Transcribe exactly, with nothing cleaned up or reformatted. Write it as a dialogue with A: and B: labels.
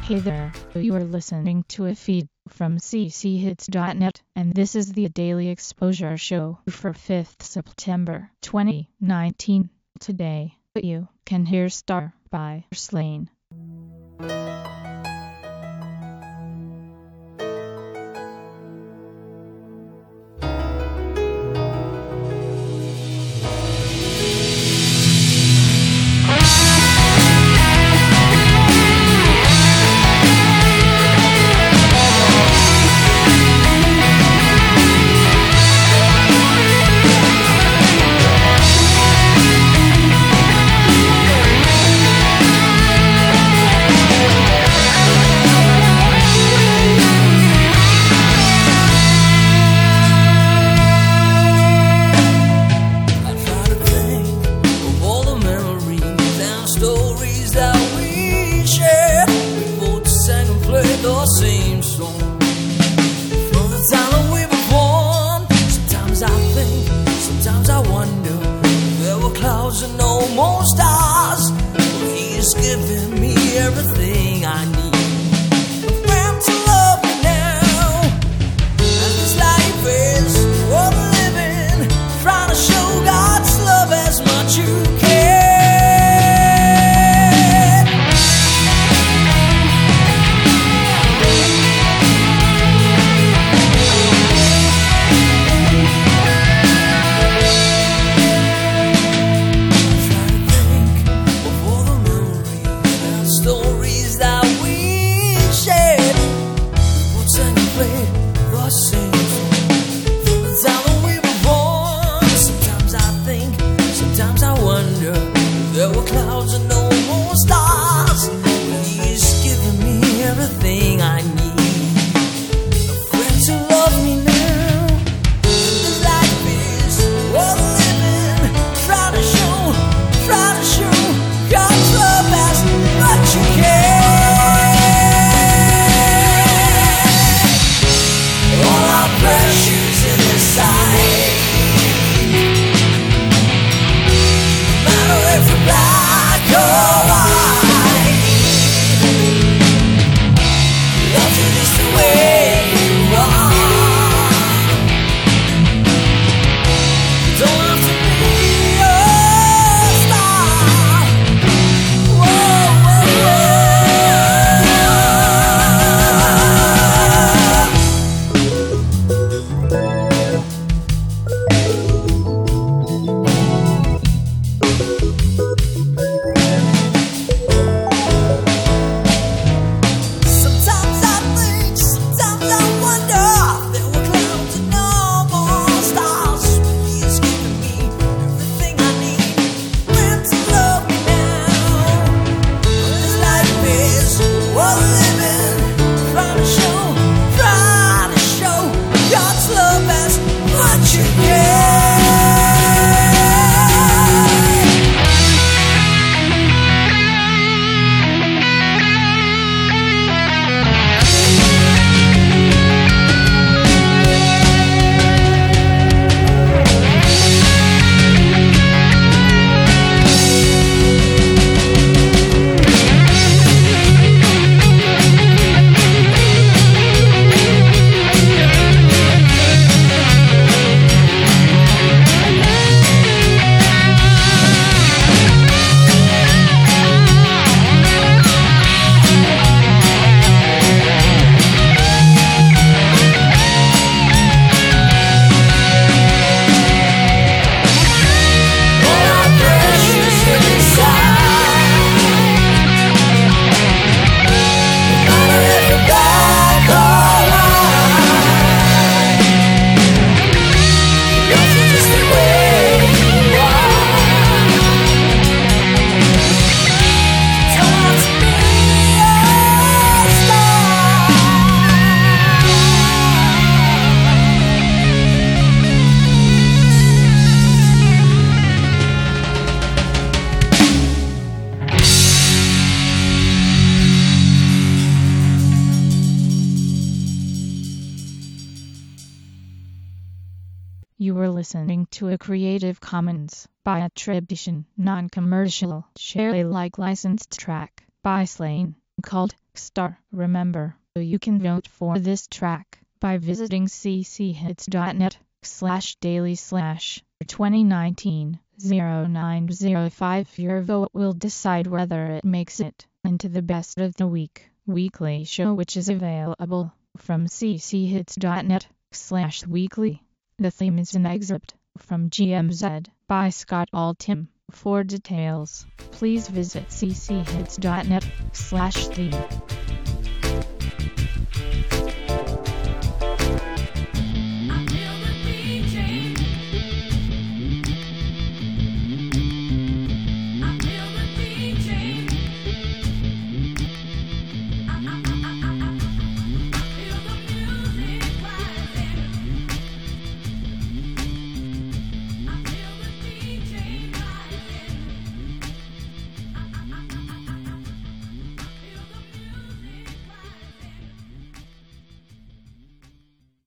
A: Hey there, you are listening to a feed from c c hits dot net, and this is the Daily Exposure Show for fifth September twenty nineteen. Today, you can hear Star by Slain.
B: And no more stars. He's giving me everything I need. A friend to love me now. And this life is worth living. Trying to show God's love as much you can. There were clouds and no more stars. He's giving me everything I need. A friend to love me now. This life is worth living. Try to show, try to show God's love as much you can. All our precious in His sight. Black or white, love you just the way you are. Don't have to be a star. Whoa, whoa,
A: You were listening to a Creative Commons by attribution, non-commercial, share Alike licensed track by Slain called star. Remember, you can vote for this track by visiting cchits.net slash daily slash 2019 0905. Your vote will decide whether it makes it into the best of the week weekly show, which is available from cchits.net slash weekly. The theme is an excerpt from G M Z by Scott Altham. For details, please visit cchits.net slash theme.